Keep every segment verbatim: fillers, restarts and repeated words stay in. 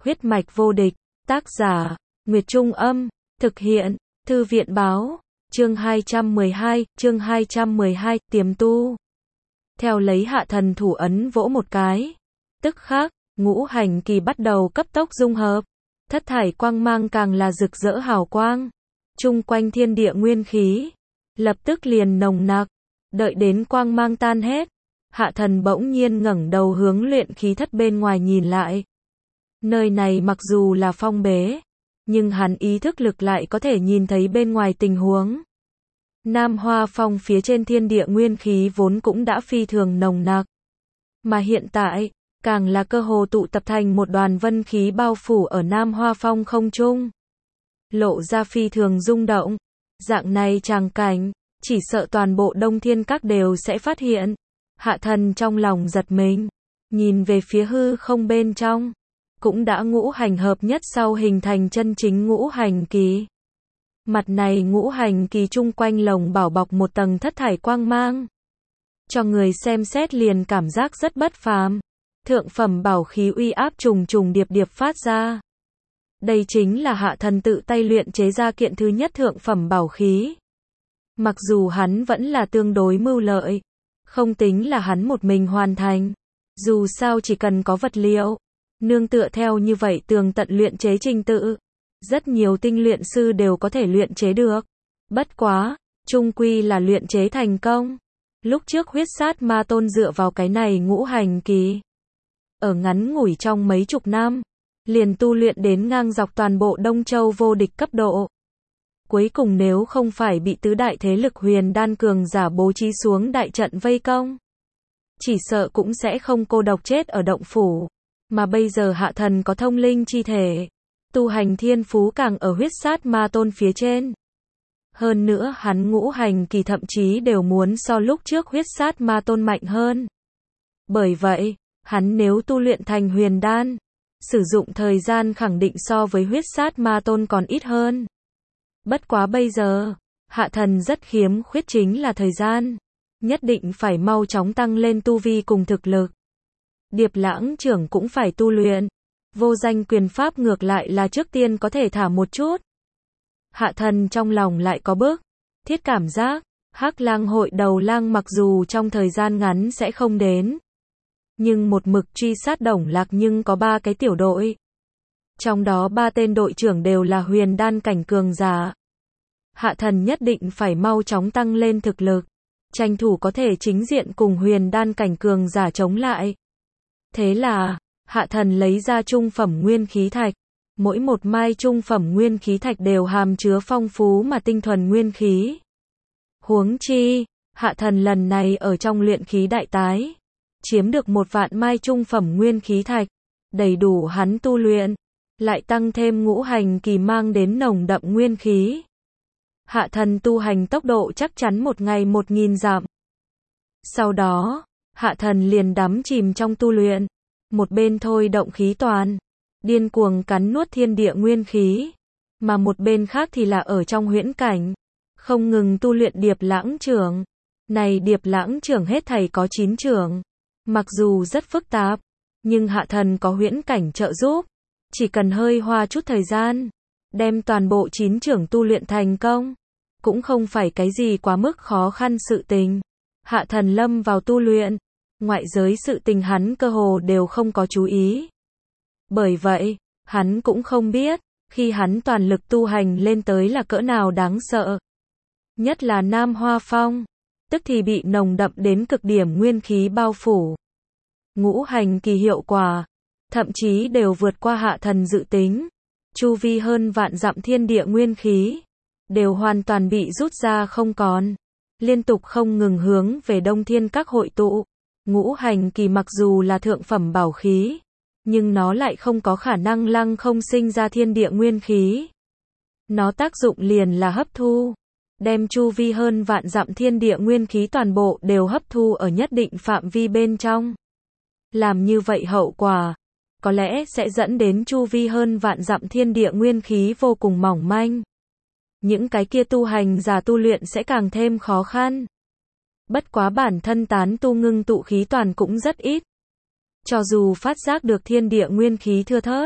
Huyết mạch vô địch, tác giả, Nguyệt Trung Âm, thực hiện, Thư viện Báo, chương hai trăm mười hai, chương hai trăm mười hai, tiềm tu. Theo lấy Hạ Thần thủ ấn vỗ một cái, tức khắc, ngũ hành kỳ bắt đầu cấp tốc dung hợp, thất thải quang mang càng là rực rỡ hào quang, chung quanh thiên địa nguyên khí, lập tức liền nồng nặc, đợi đến quang mang tan hết, Hạ Thần bỗng nhiên ngẩng đầu hướng luyện khí thất bên ngoài nhìn lại. Nơi này mặc dù là phong bế, nhưng hắn ý thức lực lại có thể nhìn thấy bên ngoài tình huống. Nam Hoa Phong phía trên thiên địa nguyên khí vốn cũng đã phi thường nồng nặc, mà hiện tại, càng là cơ hồ tụ tập thành một đoàn vân khí bao phủ ở Nam Hoa Phong không trung. Lộ ra phi thường rung động, dạng này tràng cảnh, chỉ sợ toàn bộ Đông Thiên Các đều sẽ phát hiện. Hạ Thần trong lòng giật mình, nhìn về phía hư không bên trong, cũng đã ngũ hành hợp nhất sau hình thành chân chính ngũ hành kỳ. Mặt này ngũ hành kỳ chung quanh lồng bảo bọc một tầng thất thải quang mang, cho người xem xét liền cảm giác rất bất phàm. Thượng phẩm bảo khí uy áp trùng trùng điệp điệp phát ra. Đây chính là Hạ Thần tự tay luyện chế ra kiện thứ nhất thượng phẩm bảo khí. Mặc dù hắn vẫn là tương đối mưu lợi, không tính là hắn một mình hoàn thành. Dù sao chỉ cần có vật liệu, nương tựa theo như vậy tường tận luyện chế trình tự, rất nhiều tinh luyện sư đều có thể luyện chế được. Bất quá, chung quy là luyện chế thành công. Lúc trước huyết sát ma tôn dựa vào cái này ngũ hành kỳ, ở ngắn ngủi trong mấy chục năm, liền tu luyện đến ngang dọc toàn bộ Đông Châu vô địch cấp độ. Cuối cùng nếu không phải bị tứ đại thế lực huyền đan cường giả bố trí xuống đại trận vây công, chỉ sợ cũng sẽ không cô độc chết ở động phủ. Mà bây giờ Hạ Thần có thông linh chi thể, tu hành thiên phú càng ở huyết sát ma tôn phía trên. Hơn nữa hắn ngũ hành kỳ thậm chí đều muốn so lúc trước huyết sát ma tôn mạnh hơn. Bởi vậy, hắn nếu tu luyện thành huyền đan, sử dụng thời gian khẳng định so với huyết sát ma tôn còn ít hơn. Bất quá bây giờ, Hạ Thần rất khiếm khuyết chính là thời gian, nhất định phải mau chóng tăng lên tu vi cùng thực lực. Điệp Lãng trưởng cũng phải tu luyện, vô danh quyền pháp ngược lại là trước tiên có thể thả một chút. Hạ Thần trong lòng lại có bước thiết cảm giác, Hắc Lang hội đầu lang mặc dù trong thời gian ngắn sẽ không đến, nhưng một mực truy sát Đồng Lạc nhưng có ba cái tiểu đội. Trong đó ba tên đội trưởng đều là huyền đan cảnh cường giả. Hạ Thần nhất định phải mau chóng tăng lên thực lực, tranh thủ có thể chính diện cùng huyền đan cảnh cường giả chống lại. Thế là, Hạ Thần lấy ra trung phẩm nguyên khí thạch. Mỗi một mai trung phẩm nguyên khí thạch đều hàm chứa phong phú mà tinh thuần nguyên khí. Huống chi, Hạ Thần lần này ở trong luyện khí đại tái, chiếm được một vạn mai trung phẩm nguyên khí thạch, đầy đủ hắn tu luyện, lại tăng thêm ngũ hành kỳ mang đến nồng đậm nguyên khí. Hạ Thần tu hành tốc độ chắc chắn một ngày một nghìn dặm. Sau đó, Hạ Thần liền đắm chìm trong tu luyện, một bên thôi động khí toàn, điên cuồng cắn nuốt thiên địa nguyên khí, mà một bên khác thì là ở trong huyễn cảnh, không ngừng tu luyện Điệp Lãng trưởng. Này Điệp Lãng trưởng hết thảy có chín trưởng, mặc dù rất phức tạp, nhưng Hạ Thần có huyễn cảnh trợ giúp, chỉ cần hơi hoa chút thời gian, đem toàn bộ chín trưởng tu luyện thành công, cũng không phải cái gì quá mức khó khăn sự tình. Hạ Thần lâm vào tu luyện, ngoại giới sự tình hắn cơ hồ đều không có chú ý. Bởi vậy, hắn cũng không biết, khi hắn toàn lực tu hành lên tới là cỡ nào đáng sợ. Nhất là Nam Hoa Phong, tức thì bị nồng đậm đến cực điểm nguyên khí bao phủ. Ngũ hành kỳ hiệu quả, thậm chí đều vượt qua Hạ Thần dự tính. Chu vi hơn vạn dặm thiên địa nguyên khí, đều hoàn toàn bị rút ra không còn, liên tục không ngừng hướng về Đông Thiên Các hội tụ. Ngũ hành kỳ mặc dù là thượng phẩm bảo khí, nhưng nó lại không có khả năng lăng không sinh ra thiên địa nguyên khí. Nó tác dụng liền là hấp thu, đem chu vi hơn vạn dặm thiên địa nguyên khí toàn bộ đều hấp thu ở nhất định phạm vi bên trong. Làm như vậy hậu quả, có lẽ sẽ dẫn đến chu vi hơn vạn dặm thiên địa nguyên khí vô cùng mỏng manh. Những cái kia tu hành giả tu luyện sẽ càng thêm khó khăn. Bất quá bản thân tán tu ngưng tụ khí toàn cũng rất ít. Cho dù phát giác được thiên địa nguyên khí thưa thớt,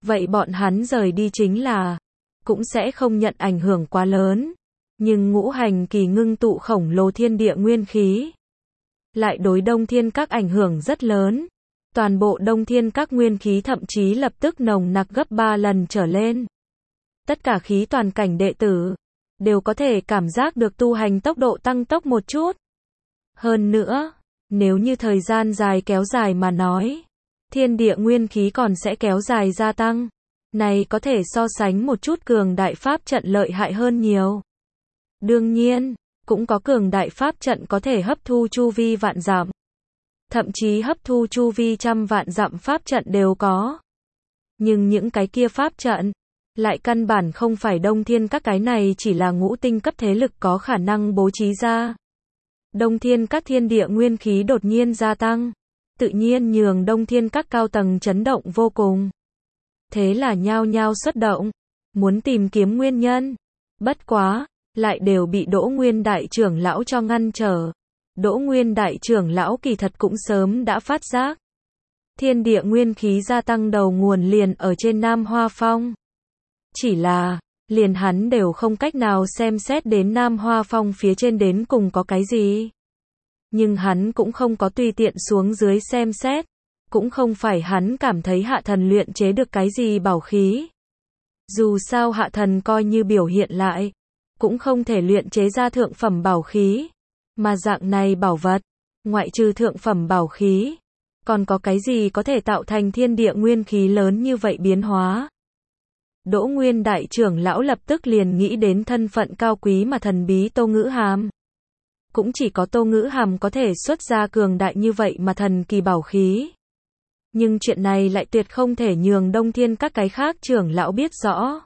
vậy bọn hắn rời đi chính là, cũng sẽ không nhận ảnh hưởng quá lớn. Nhưng ngũ hành kỳ ngưng tụ khổng lồ thiên địa nguyên khí, lại đối Đông Thiên Các ảnh hưởng rất lớn. Toàn bộ Đông Thiên Các nguyên khí thậm chí lập tức nồng nặc gấp ba lần trở lên. Tất cả khí toàn cảnh đệ tử đều có thể cảm giác được tu hành tốc độ tăng tốc một chút. Hơn nữa, nếu như thời gian dài kéo dài mà nói, thiên địa nguyên khí còn sẽ kéo dài gia tăng. Này có thể so sánh một chút cường đại pháp trận lợi hại hơn nhiều. Đương nhiên, cũng có cường đại pháp trận có thể hấp thu chu vi vạn dặm. Thậm chí hấp thu chu vi trăm vạn dặm pháp trận đều có. Nhưng những cái kia pháp trận lại căn bản không phải Đông Thiên Các, cái này chỉ là ngũ tinh cấp thế lực có khả năng bố trí ra. Đông Thiên Các thiên địa nguyên khí đột nhiên gia tăng, tự nhiên nhường Đông Thiên Các cao tầng chấn động vô cùng. Thế là nhao nhao xuất động, muốn tìm kiếm nguyên nhân. Bất quá, lại đều bị Đỗ Nguyên đại trưởng lão cho ngăn trở. Đỗ Nguyên đại trưởng lão kỳ thật cũng sớm đã phát giác. Thiên địa nguyên khí gia tăng đầu nguồn liền ở trên Nam Hoa Phong. Chỉ là, liền hắn đều không cách nào xem xét đến Nam Hoa Phong phía trên đến cùng có cái gì. Nhưng hắn cũng không có tùy tiện xuống dưới xem xét. Cũng không phải hắn cảm thấy hạ thần luyện chế được cái gì bảo khí. Dù sao hạ thần coi như biểu hiện lại, cũng không thể luyện chế ra thượng phẩm bảo khí. Mà dạng này bảo vật, ngoại trừ thượng phẩm bảo khí, còn có cái gì có thể tạo thành thiên địa nguyên khí lớn như vậy biến hóa. Đỗ Nguyên đại trưởng lão lập tức liền nghĩ đến thân phận cao quý mà thần bí Tô Ngữ Hàm. Cũng chỉ có Tô Ngữ Hàm có thể xuất ra cường đại như vậy mà thần kỳ bảo khí. Nhưng chuyện này lại tuyệt không thể nhường Đông Thiên Các cái khác trưởng lão biết rõ.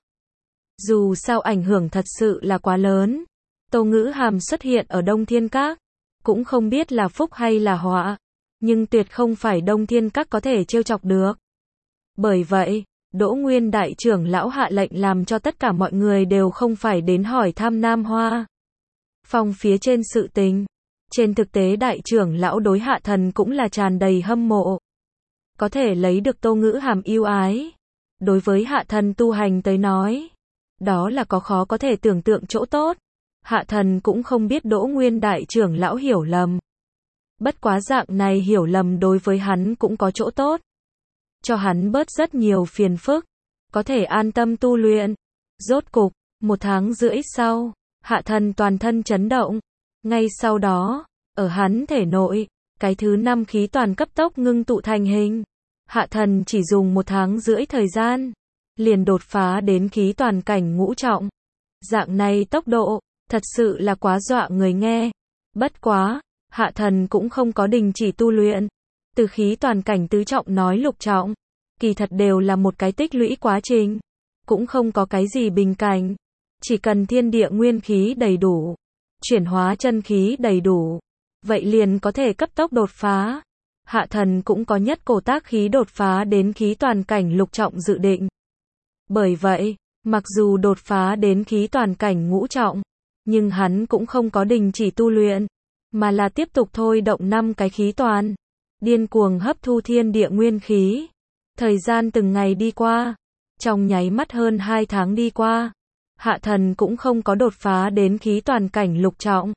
Dù sao ảnh hưởng thật sự là quá lớn. Tô Ngữ Hàm xuất hiện ở Đông Thiên Các, cũng không biết là phúc hay là họa, nhưng tuyệt không phải Đông Thiên Các có thể trêu chọc được. Bởi vậy, Đỗ Nguyên đại trưởng lão hạ lệnh làm cho tất cả mọi người đều không phải đến hỏi thăm Nam Hoa Phong phía trên sự tình. Trên thực tế đại trưởng lão đối hạ thần cũng là tràn đầy hâm mộ. Có thể lấy được Tô Ngữ Hàm yêu ái, đối với hạ thần tu hành tới nói, đó là có khó có thể tưởng tượng chỗ tốt. Hạ thần cũng không biết Đỗ Nguyên đại trưởng lão hiểu lầm. Bất quá dạng này hiểu lầm đối với hắn cũng có chỗ tốt. Cho hắn bớt rất nhiều phiền phức, có thể an tâm tu luyện. Rốt cục, một tháng rưỡi sau, hạ thần toàn thân chấn động. Ngay sau đó, ở hắn thể nội, cái thứ năm khí toàn cấp tốc ngưng tụ thành hình. Hạ thần chỉ dùng một tháng rưỡi thời gian, liền đột phá đến khí toàn cảnh ngũ trọng. Dạng này tốc độ, thật sự là quá dọa người nghe. Bất quá, hạ thần cũng không có đình chỉ tu luyện. Từ khí toàn cảnh tứ trọng nói lục trọng, kỳ thật đều là một cái tích lũy quá trình. Cũng không có cái gì bình cảnh. Chỉ cần thiên địa nguyên khí đầy đủ, chuyển hóa chân khí đầy đủ, vậy liền có thể cấp tốc đột phá. Hạ thần cũng có nhất cổ tác khí đột phá đến khí toàn cảnh lục trọng dự định. Bởi vậy, mặc dù đột phá đến khí toàn cảnh ngũ trọng, nhưng hắn cũng không có đình chỉ tu luyện, mà là tiếp tục thôi động năm cái khí toàn, điên cuồng hấp thu thiên địa nguyên khí. Thời gian từng ngày đi qua, trong nháy mắt hơn hai tháng đi qua, hạ thần cũng không có đột phá đến khí toàn cảnh lục trọng.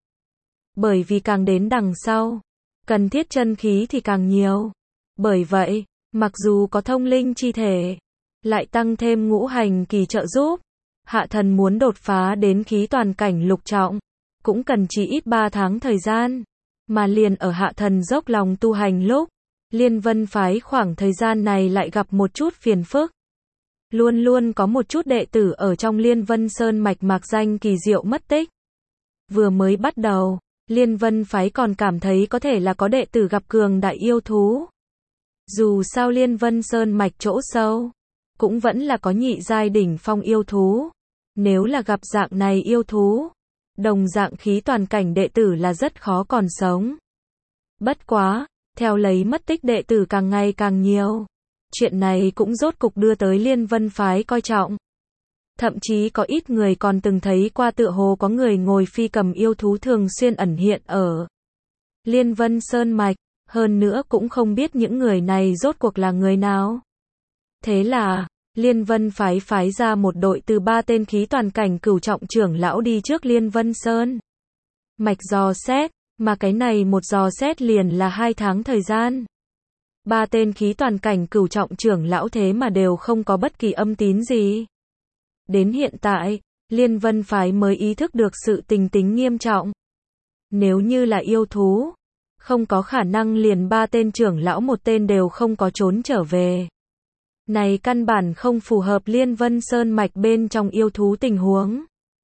Bởi vì càng đến đằng sau, cần thiết chân khí thì càng nhiều. Bởi vậy, mặc dù có thông linh chi thể, lại tăng thêm ngũ hành kỳ trợ giúp, hạ thần muốn đột phá đến khí toàn cảnh lục trọng, cũng cần chỉ ít ba tháng thời gian. Mà liền ở hạ thần dốc lòng tu hành lúc, Liên Vân phái khoảng thời gian này lại gặp một chút phiền phức. Luôn luôn có một chút đệ tử ở trong Liên Vân Sơn mạch mạc danh kỳ diệu mất tích. Vừa mới bắt đầu, Liên Vân phái còn cảm thấy có thể là có đệ tử gặp cường đại yêu thú. Dù sao Liên Vân Sơn mạch chỗ sâu, cũng vẫn là có nhị giai đỉnh phong yêu thú. Nếu là gặp dạng này yêu thú, đồng dạng khí toàn cảnh đệ tử là rất khó còn sống. Bất quá, theo lấy mất tích đệ tử càng ngày càng nhiều, chuyện này cũng rốt cục đưa tới Liên Vân phái coi trọng. Thậm chí có ít người còn từng thấy qua tựa hồ có người ngồi phi cầm yêu thú thường xuyên ẩn hiện ở Liên Vân Sơn mạch, hơn nữa cũng không biết những người này rốt cuộc là người nào. Thế là, Liên Vân phái phái ra một đội từ ba tên khí toàn cảnh cửu trọng trưởng lão đi trước Liên Vân Sơn. Mạch dò xét, mà cái này một dò xét liền là hai tháng thời gian. Ba tên khí toàn cảnh cửu trọng trưởng lão thế mà đều không có bất kỳ âm tín gì. Đến hiện tại, Liên Vân phái mới ý thức được sự tình tính nghiêm trọng. Nếu như là yêu thú, không có khả năng liền ba tên trưởng lão một tên đều không có trốn trở về. Này căn bản không phù hợp Liên Vân Sơn mạch bên trong yêu thú tình huống.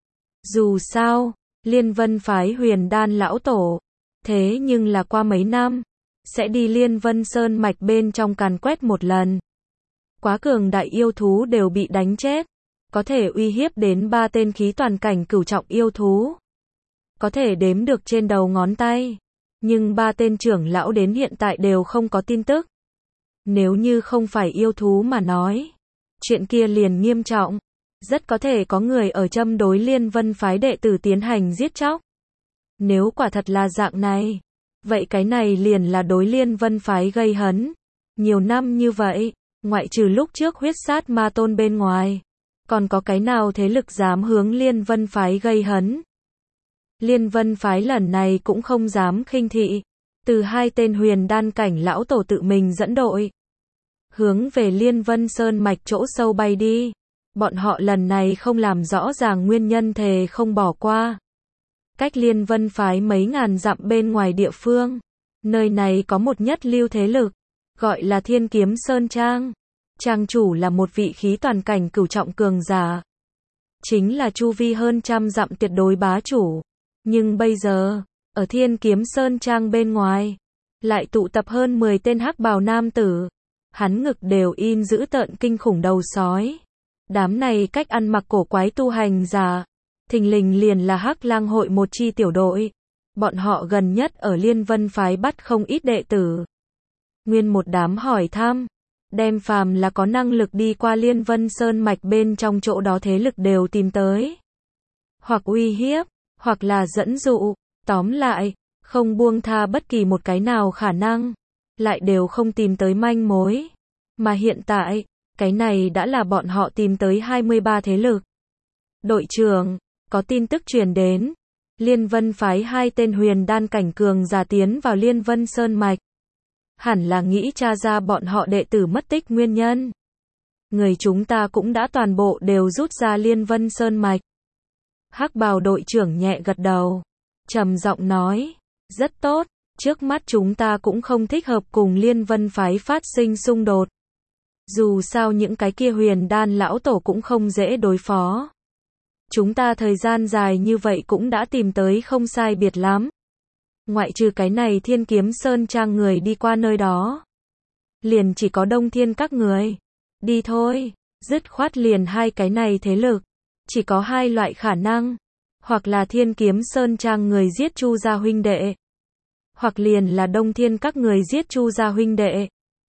Dù sao, Liên Vân phái Huyền Đan lão tổ, thế nhưng là qua mấy năm, sẽ đi Liên Vân Sơn mạch bên trong càn quét một lần. Quá cường đại yêu thú đều bị đánh chết, có thể uy hiếp đến ba tên khí toàn cảnh cửu trọng yêu thú. Có thể đếm được trên đầu ngón tay, nhưng ba tên trưởng lão đến hiện tại đều không có tin tức. Nếu như không phải yêu thú mà nói, chuyện kia liền nghiêm trọng, rất có thể có người ở châm đối Liên Vân phái đệ tử tiến hành giết chóc. Nếu quả thật là dạng này, vậy cái này liền là đối Liên Vân phái gây hấn. Nhiều năm như vậy, ngoại trừ lúc trước huyết sát ma tôn bên ngoài, còn có cái nào thế lực dám hướng Liên Vân phái gây hấn. Liên Vân phái lần này cũng không dám khinh thị, từ hai tên huyền đan cảnh lão tổ tự mình dẫn đội, hướng về Liên Vân Sơn mạch chỗ sâu bay đi. Bọn họ lần này không làm rõ ràng nguyên nhân thề không bỏ qua. Cách Liên Vân phái mấy ngàn dặm bên ngoài địa phương, nơi này có một nhất lưu thế lực, gọi là Thiên Kiếm Sơn Trang. Trang chủ là một vị khí toàn cảnh cửu trọng cường giả, chính là chu vi hơn trăm dặm tuyệt đối bá chủ. Nhưng bây giờ, ở Thiên Kiếm Sơn Trang bên ngoài, lại tụ tập hơn mười tên hắc bào nam tử. Hắn ngực đều in dữ tợn kinh khủng đầu sói. Đám này cách ăn mặc cổ quái tu hành giả, thình lình liền là Hắc Lang hội một chi tiểu đội. Bọn họ gần nhất ở Liên Vân phái bắt không ít đệ tử. Nguyên một đám hỏi thăm, đem phàm là có năng lực đi qua Liên Vân Sơn mạch bên trong chỗ đó thế lực đều tìm tới. Hoặc uy hiếp, hoặc là dẫn dụ, tóm lại, không buông tha bất kỳ một cái nào khả năng, lại đều không tìm tới manh mối. Mà hiện tại, cái này đã là bọn họ tìm tới hai mươi ba thế lực. Đội trưởng, có tin tức truyền đến, Liên Vân phái hai tên huyền đan cảnh cường giả tiến vào Liên Vân Sơn mạch. Hẳn là nghĩ tra ra bọn họ đệ tử mất tích nguyên nhân. Người chúng ta cũng đã toàn bộ đều rút ra Liên Vân Sơn mạch. Hắc bào đội trưởng nhẹ gật đầu, trầm giọng nói, rất tốt, trước mắt chúng ta cũng không thích hợp cùng Liên Vân phái phát sinh xung đột. Dù sao những cái kia huyền đan lão tổ cũng không dễ đối phó. Chúng ta thời gian dài như vậy cũng đã tìm tới không sai biệt lắm. Ngoại trừ cái này Thiên Kiếm Sơn Trang người đi qua nơi đó, liền chỉ có Đông Thiên các người. Đi thôi, dứt khoát liền hai cái này thế lực. Chỉ có hai loại khả năng, hoặc là Thiên Kiếm Sơn Trang người giết Chu gia huynh đệ, hoặc liền là Đông Thiên các người giết Chu gia huynh đệ.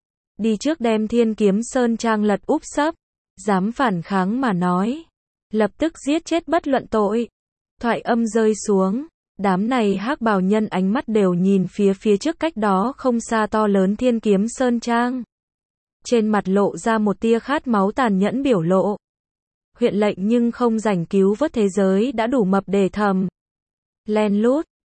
Đi trước đem Thiên Kiếm Sơn Trang lật úp sấp, dám phản kháng mà nói, lập tức giết chết bất luận tội. Thoại âm rơi xuống, đám này hắc bào nhân ánh mắt đều nhìn phía phía trước cách đó không xa to lớn Thiên Kiếm Sơn Trang. Trên mặt lộ ra một tia khát máu tàn nhẫn biểu lộ. Huyện lệnh nhưng không rảnh cứu vớt thế giới đã đủ mập để thầm. Len lút,